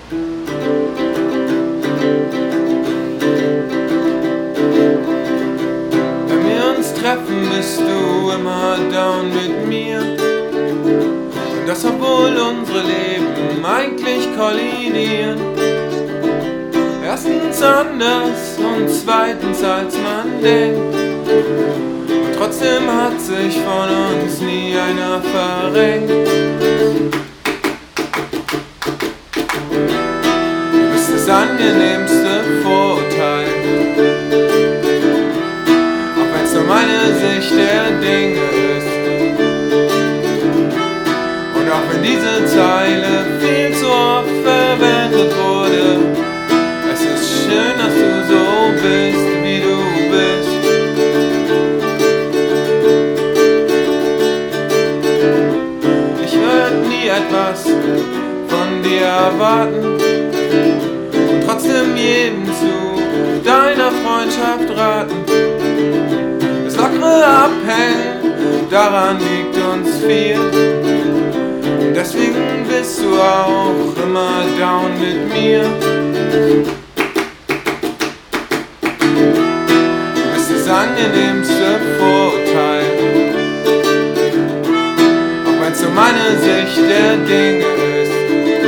Wenn wir uns treffen, bist du immer down mit mir. Und das, obwohl unsere Leben eigentlich kollidieren. Erstens anders und zweitens als man denkt. Und trotzdem hat sich von uns nie einer verrenkt. Du bist das angenehmste Vorurteil, auch wenn's nur meine Sicht der Dinge ist. Und auch wenn diese Zeile viel zu oft verwendet wurde, es ist schön, dass du so bist, wie du bist. Ich würde nie etwas von dir erwarten und trotzdem jedem zu deiner Freundschaft raten. Das lockere Abhängen, daran liegt uns viel. Und deswegen bist du auch immer down mit mir. Das angenehmste Vorurteil, auch wenn's nur meine Sicht der Dinge ist.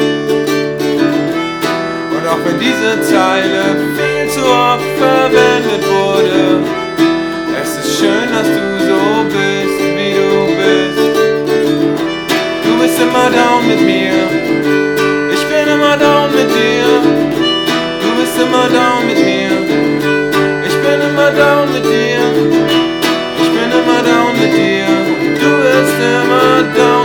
Und auch wenn diese Zeile viel zu oft verwendet wurde, es ist schön, dass du so bist, wie du bist. Du bist immer down mit mir, ich bin immer down mit dir. Du bist immer down mit mir, ich bin immer down mit dir. Ich bin immer down mit dir, du bist immer down.